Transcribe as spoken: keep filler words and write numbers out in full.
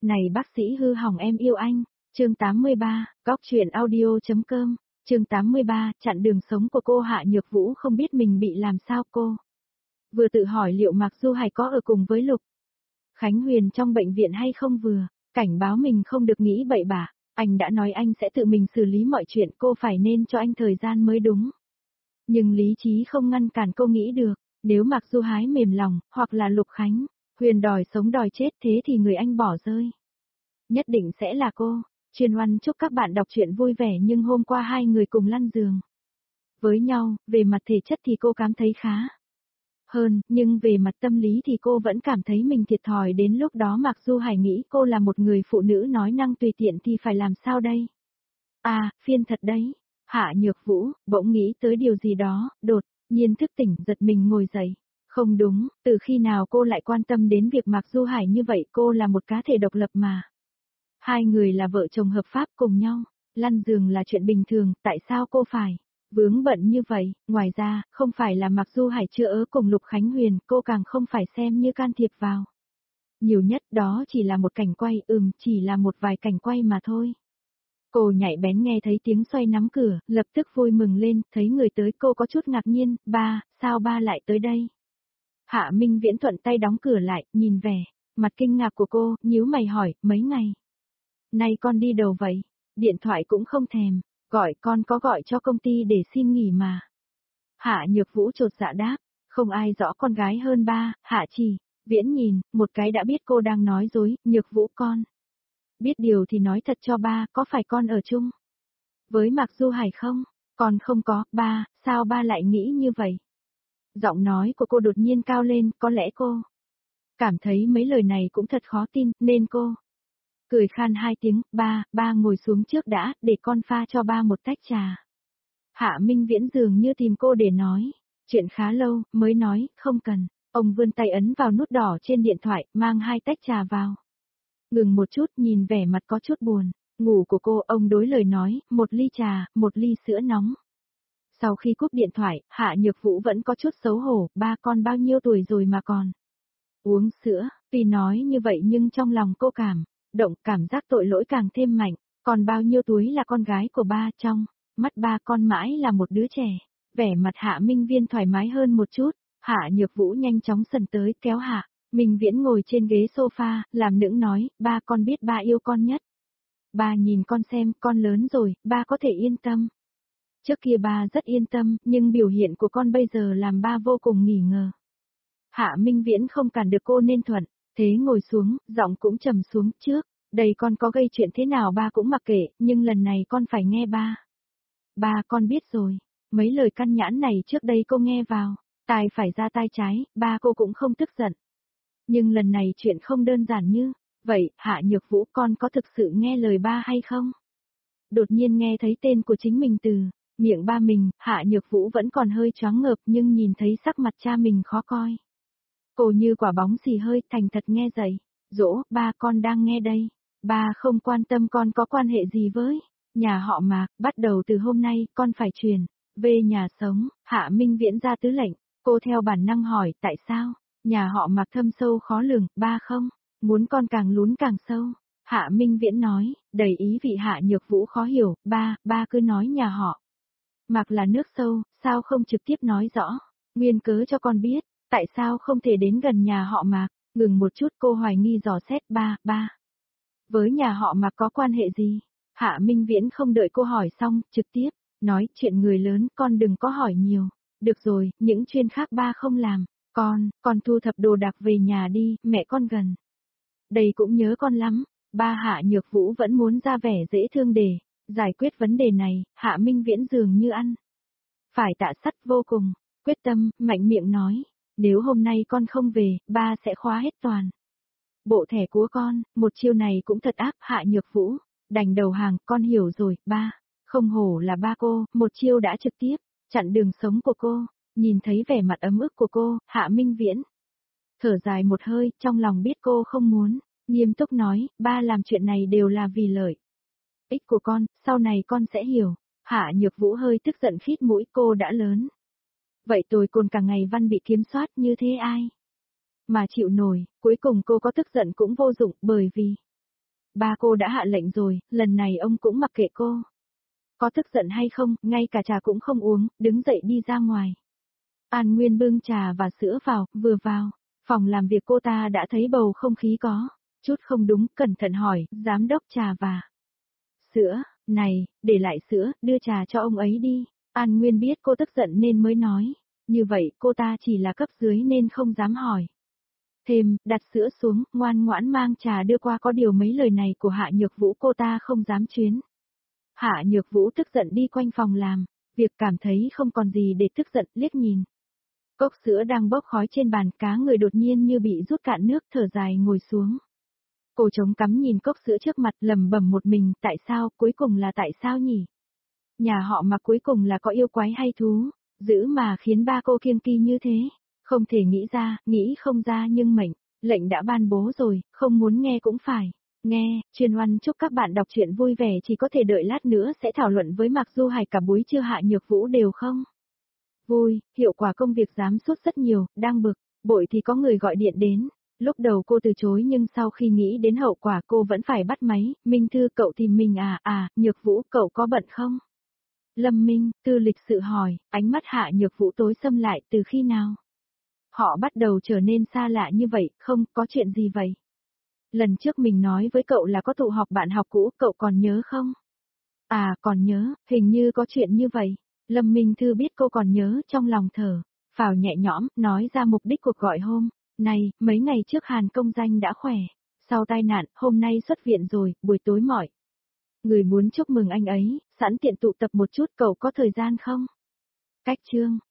Này bác sĩ hư hỏng em yêu anh, chương tám mươi ba, góc truyện audio.com, chương tám mươi ba, chặn đường sống của cô Hạ Nhược Vũ không biết mình bị làm sao cô. Vừa tự hỏi liệu Mạc Du Hải có ở cùng với Lục Khánh Huyền trong bệnh viện hay không vừa, cảnh báo mình không được nghĩ bậy bạ, anh đã nói anh sẽ tự mình xử lý mọi chuyện, cô phải nên cho anh thời gian mới đúng. Nhưng lý trí không ngăn cản cô nghĩ được, nếu Mạc Du Hải mềm lòng, hoặc là Lục Khánh Huyền đòi sống đòi chết thế thì người anh bỏ rơi nhất định sẽ là cô. Chuyên Oanh chúc các bạn đọc truyện vui vẻ, nhưng hôm qua hai người cùng lăn giường với nhau, về mặt thể chất thì cô cảm thấy khá hơn, nhưng về mặt tâm lý thì cô vẫn cảm thấy mình thiệt thòi. Đến lúc đó Mạc Du Hải nghĩ cô là một người phụ nữ nói năng tùy tiện thì phải làm sao đây? À, phiên thật đấy. Hạ Nhược Vũ bỗng nghĩ tới điều gì đó, đột nhiên thức tỉnh, giật mình ngồi dậy. Không đúng, từ khi nào cô lại quan tâm đến việc Mạc Du Hải như vậy? Cô là một cá thể độc lập mà. Hai người là vợ chồng hợp pháp cùng nhau, lăn giường là chuyện bình thường, tại sao cô phải vướng bận như vậy? Ngoài ra, không phải là Mạc Du Hải chưa ớ cùng Lục Khánh Huyền, cô càng không phải xem như can thiệp vào. Nhiều nhất đó chỉ là một cảnh quay, ừm, chỉ là một vài cảnh quay mà thôi. Cô nhạy bén nghe thấy tiếng xoay nắm cửa, lập tức vui mừng lên, thấy người tới cô có chút ngạc nhiên, ba, sao ba lại tới đây? Hạ Minh Viễn thuận tay đóng cửa lại, nhìn vẻ mặt kinh ngạc của cô, nhíu mày hỏi, mấy ngày nay con đi đâu vậy? Điện thoại cũng không thèm gọi, con có gọi cho công ty để xin nghỉ mà. Hạ Nhược Vũ chột dạ đáp, không ai rõ con gái hơn ba. Hạ Chỉ Viễn nhìn một cái đã biết cô đang nói dối. Nhược Vũ, con biết điều thì nói thật cho ba, có phải con ở chung với Mạc Du Hải không? Con không có. Ba, sao ba lại nghĩ như vậy? Giọng nói của cô đột nhiên cao lên, có lẽ cô cảm thấy mấy lời này cũng thật khó tin, nên cô cười khan hai tiếng. Ba, ba ngồi xuống trước đã, để con pha cho ba một tách trà. Hạ Minh Viễn dường như tìm cô để nói chuyện khá lâu, mới nói, không cần. Ông vươn tay ấn vào nút đỏ trên điện thoại, mang hai tách trà vào. Ngừng một chút, nhìn vẻ mặt có chút buồn ngủ của cô, ông đối lời nói, một ly trà, một ly sữa nóng. Sau khi cúp điện thoại, Hạ Nhược Vũ vẫn có chút xấu hổ, ba con bao nhiêu tuổi rồi mà còn uống sữa? Tuy nói như vậy nhưng trong lòng cô cảm động, cảm giác tội lỗi càng thêm mạnh. Còn bao nhiêu tuổi là con gái của ba, trong mắt ba con mãi là một đứa trẻ. Vẻ mặt Hạ Minh Viên thoải mái hơn một chút. Hạ Nhược Vũ nhanh chóng sần tới, kéo Hạ Minh Viễn ngồi trên ghế sofa, làm nũng nói, ba, con biết ba yêu con nhất. Ba nhìn con xem, con lớn rồi, ba có thể yên tâm. Trước kia ba rất yên tâm, nhưng biểu hiện của con bây giờ làm ba vô cùng nghi ngờ. Hạ Minh Viễn không cản được cô nên thuận thế ngồi xuống, giọng cũng trầm xuống. Trước đây con có gây chuyện thế nào ba cũng mặc kệ, nhưng lần này con phải nghe ba. Ba, con biết rồi. Mấy lời căn nhãn này trước đây cô nghe vào tai phải ra tai trái, ba cô cũng không tức giận. Nhưng lần này chuyện không đơn giản như vậy. Hạ Nhược Vũ, con có thực sự nghe lời ba hay không? Đột nhiên nghe thấy tên của chính mình từ miệng ba mình, Hạ Nhược Vũ vẫn còn hơi choáng ngợp, nhưng nhìn thấy sắc mặt cha mình khó coi. Cô như quả bóng xì hơi, thành thật nghe dậy. Dỗ, ba, con đang nghe đây. Ba không quan tâm con có quan hệ gì với nhà họ Mạc, bắt đầu từ hôm nay, con phải chuyển về nhà sống. Hạ Minh Viễn ra tứ lệnh, cô theo bản năng hỏi, tại sao? Nhà họ Mạc thâm sâu khó lường, ba không muốn con càng lún càng sâu. Hạ Minh Viễn nói, đầy ý vị. Hạ Nhược Vũ khó hiểu, ba, ba cứ nói nhà họ Mạc là nước sâu, sao không trực tiếp nói rõ nguyên cớ cho con biết, tại sao không thể đến gần nhà họ Mạc? Ngừng một chút, cô hoài nghi dò xét, ba, ba với nhà họ Mạc có quan hệ gì? Hạ Minh Viễn không đợi cô hỏi xong, trực tiếp nói, chuyện người lớn, con đừng có hỏi nhiều. Được rồi, những chuyện khác ba không làm. Con, con thu thập đồ đạc về nhà đi, mẹ con gần đây cũng nhớ con lắm. Ba, Hạ Nhược Vũ vẫn muốn ra vẻ dễ thương để giải quyết vấn đề này. Hạ Minh Viễn dường như ăn phải tạ sắt, vô cùng quyết tâm, mạnh miệng nói, nếu hôm nay con không về, ba sẽ khóa hết toàn bộ thẻ của con. Một chiêu này cũng thật ác. Hạ Nhược Vũ đành đầu hàng, con hiểu rồi, ba. Không hổ là ba cô, một chiêu đã trực tiếp chặn đường sống của cô. Nhìn thấy vẻ mặt ấm ức của cô, Hạ Minh Viễn thở dài một hơi, trong lòng biết cô không muốn, nghiêm túc nói, ba làm chuyện này đều là vì lợi ích của con, sau này con sẽ hiểu. Hạ Nhược Vũ hơi tức giận khít mũi, cô đã lớn vậy tôi còn cả ngày văn bị kiểm soát như thế ai mà chịu nổi. Cuối cùng cô có tức giận cũng vô dụng, bởi vì ba cô đã hạ lệnh rồi, lần này ông cũng mặc kệ cô. Có tức giận hay không, ngay cả trà cũng không uống, đứng dậy đi ra ngoài. An Nguyên bưng trà và sữa vào, vừa vào, phòng làm việc cô ta đã thấy bầu không khí có chút không đúng, cẩn thận hỏi, giám đốc trà và sữa, này, để lại sữa, đưa trà cho ông ấy đi. An Nguyên biết cô tức giận nên mới nói, như vậy cô ta chỉ là cấp dưới nên không dám hỏi. Thêm, đặt sữa xuống, ngoan ngoãn mang trà đưa qua, có điều mấy lời này của Hạ Nhược Vũ cô ta không dám chuyến. Hạ Nhược Vũ tức giận đi quanh phòng làm, việc cảm thấy không còn gì để tức giận, liếc nhìn. Cốc sữa đang bốc khói trên bàn, cá người đột nhiên như bị rút cạn nước, thở dài ngồi xuống. Cô chống cằm nhìn cốc sữa trước mặt, lẩm bẩm một mình, tại sao, cuối cùng là tại sao nhỉ? Nhà họ mà cuối cùng là có yêu quái hay thú, dữ mà khiến ba cô kiêng kỵ như thế. Không thể nghĩ ra, nghĩ không ra nhưng mệnh, lệnh đã ban bố rồi, không muốn nghe cũng phải. Nghe, Chuyên Oan chúc các bạn đọc truyện vui vẻ, chỉ có thể đợi lát nữa sẽ thảo luận với Mạc Du Hải cả buổi trưa. Hạ Nhược Vũ đều không vui, hiệu quả công việc giám sút rất nhiều, đang bực, bội thì có người gọi điện đến. Lúc đầu cô từ chối nhưng sau khi nghĩ đến hậu quả cô vẫn phải bắt máy. Minh Thư, cậu tìm mình à, à, Nhược Vũ, cậu có bận không? Lâm Minh, Tư lịch sự hỏi, ánh mắt Hạ Nhược Vũ tối sầm lại, từ khi nào? Họ bắt đầu trở nên xa lạ như vậy, không, có chuyện gì vậy? Lần trước mình nói với cậu là có tụ họp bạn học cũ, cậu còn nhớ không? À, còn nhớ, hình như có chuyện như vậy. Lâm Minh Thư biết cô còn nhớ, trong lòng thở phào nhẹ nhõm, nói ra mục đích cuộc gọi hôm này. Mấy ngày trước Hàn Công Danh đã khỏe, sau tai nạn, hôm nay xuất viện rồi, buổi tối mọi người muốn chúc mừng anh ấy, sẵn tiện tụ tập một chút, cậu có thời gian không? Cách chương